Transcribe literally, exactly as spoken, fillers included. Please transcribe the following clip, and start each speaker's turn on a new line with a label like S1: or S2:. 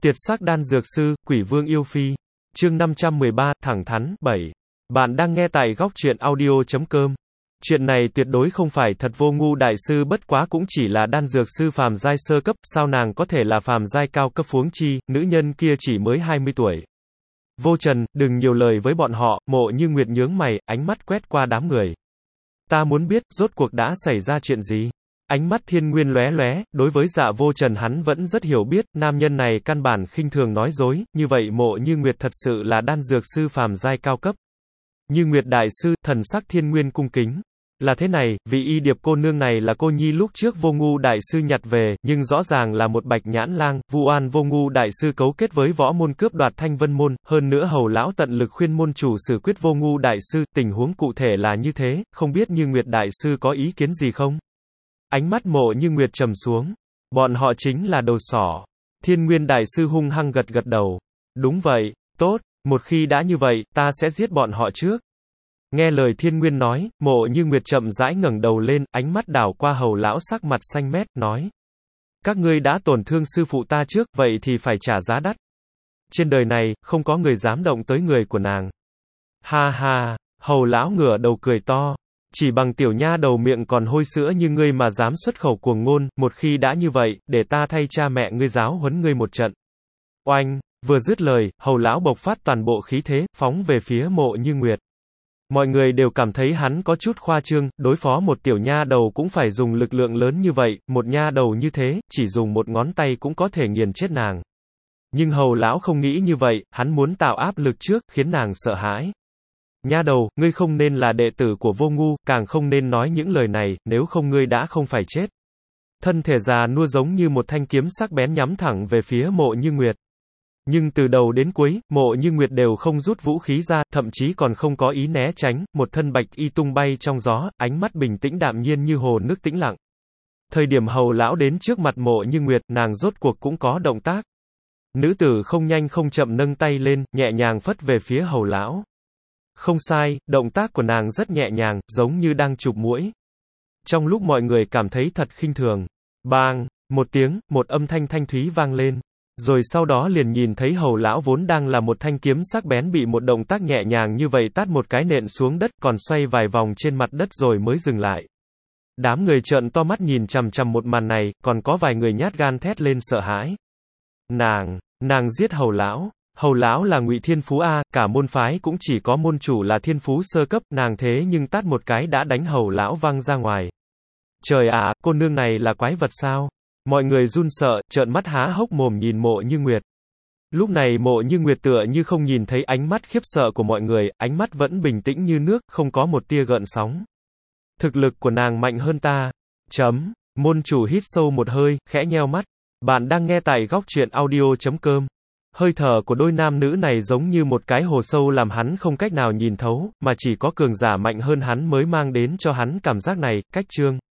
S1: Tuyệt sắc đan dược sư, Quỷ Vương yêu phi. Chương năm trăm mười ba, thẳng thắn, bảy. Bạn đang nghe tại góc truyện audio chấm com. Chuyện này tuyệt đối không phải thật, Vô Ngu đại sư bất quá cũng chỉ là đan dược sư phàm giai sơ cấp, sao nàng có thể là phàm giai cao cấp huống chi, nữ nhân kia chỉ mới hai mươi tuổi. Vô Trần, đừng nhiều lời với bọn họ, Mộ Như Nguyệt nhướng mày, ánh mắt quét qua đám người. Ta muốn biết, rốt cuộc đã xảy ra chuyện gì? Ánh mắt Thiên Nguyên lóe lóe, đối với Dạ Vô Trần hắn vẫn rất hiểu biết, nam nhân này căn bản khinh thường nói dối, như vậy Mộ Như Nguyệt thật sự là đan dược sư phàm giai cao cấp. Như Nguyệt đại sư, thần sắc Thiên Nguyên cung kính. Là thế này, vị Y Điệp cô nương này là cô nhi lúc trước Vô Ngu đại sư nhặt về, nhưng rõ ràng là một bạch nhãn lang, vu oan Vô Ngu đại sư cấu kết với võ môn cướp đoạt Thanh Vân môn, hơn nữa Hầu lão tận lực khuyên môn chủ xử quyết Vô Ngu đại sư, tình huống cụ thể là như thế, không biết Như Nguyệt đại sư có ý kiến gì không? Ánh mắt Mộ Như Nguyệt trầm xuống. Bọn họ chính là đầu sỏ. Thiên Nguyên đại sư hung hăng gật gật đầu. Đúng vậy, tốt, một khi đã như vậy, ta sẽ giết bọn họ trước. Nghe lời Thiên Nguyên nói, Mộ Như Nguyệt chậm rãi ngẩng đầu lên, ánh mắt đảo qua Hầu lão sắc mặt xanh mét, nói. Các ngươi đã tổn thương sư phụ ta trước, vậy thì phải trả giá đắt. Trên đời này, không có người dám động tới người của nàng. Ha ha, Hầu lão ngửa đầu cười to. Chỉ bằng tiểu nha đầu miệng còn hôi sữa như ngươi mà dám xuất khẩu cuồng ngôn, một khi đã như vậy, để ta thay cha mẹ ngươi giáo huấn ngươi một trận. Oanh, vừa dứt lời, Hầu lão bộc phát toàn bộ khí thế, phóng về phía Mộ Như Nguyệt. Mọi người đều cảm thấy hắn có chút khoa trương, đối phó một tiểu nha đầu cũng phải dùng lực lượng lớn như vậy, một nha đầu như thế, chỉ dùng một ngón tay cũng có thể nghiền chết nàng. Nhưng Hầu lão không nghĩ như vậy, hắn muốn tạo áp lực trước, khiến nàng sợ hãi. Nha đầu, ngươi không nên là đệ tử của Vô Ngu, càng không nên nói những lời này, nếu không ngươi đã không phải chết. Thân thể già nua giống như một thanh kiếm sắc bén nhắm thẳng về phía Mộ Như Nguyệt. Nhưng từ đầu đến cuối, Mộ Như Nguyệt đều không rút vũ khí ra, thậm chí còn không có ý né tránh, một thân bạch y tung bay trong gió, ánh mắt bình tĩnh đạm nhiên như hồ nước tĩnh lặng. Thời điểm Hầu lão đến trước mặt Mộ Như Nguyệt, nàng rốt cuộc cũng có động tác. Nữ tử không nhanh không chậm nâng tay lên, nhẹ nhàng phất về phía Hầu lão. Không sai, động tác của nàng rất nhẹ nhàng, giống như đang chụp muỗi. Trong lúc mọi người cảm thấy thật khinh thường, bang, một tiếng, một âm thanh thanh thúy vang lên. Rồi sau đó liền nhìn thấy Hầu lão vốn đang là một thanh kiếm sắc bén bị một động tác nhẹ nhàng như vậy tát một cái nện xuống đất, còn xoay vài vòng trên mặt đất rồi mới dừng lại. Đám người trợn to mắt nhìn chằm chằm một màn này, còn có vài người nhát gan thét lên sợ hãi. Nàng, nàng giết Hầu lão. Hầu lão là Ngụy Thiên Phú a, cả môn phái cũng chỉ có môn chủ là Thiên Phú sơ cấp, nàng thế nhưng tát một cái đã đánh Hầu lão văng ra ngoài. Trời ạ, à, cô nương này là quái vật sao? Mọi người run sợ, trợn mắt há hốc mồm nhìn Mộ Như Nguyệt. Lúc này Mộ Như Nguyệt tựa như không nhìn thấy ánh mắt khiếp sợ của mọi người, ánh mắt vẫn bình tĩnh như nước, không có một tia gợn sóng. Thực lực của nàng mạnh hơn ta. Chấm. Môn chủ hít sâu một hơi, khẽ nheo mắt. Bạn đang nghe tại góc truyện audio chấm com. Hơi thở của đôi nam nữ này giống như một cái hồ sâu làm hắn không cách nào nhìn thấu, mà chỉ có cường giả mạnh hơn hắn mới mang đến cho hắn cảm giác này. Cách chương.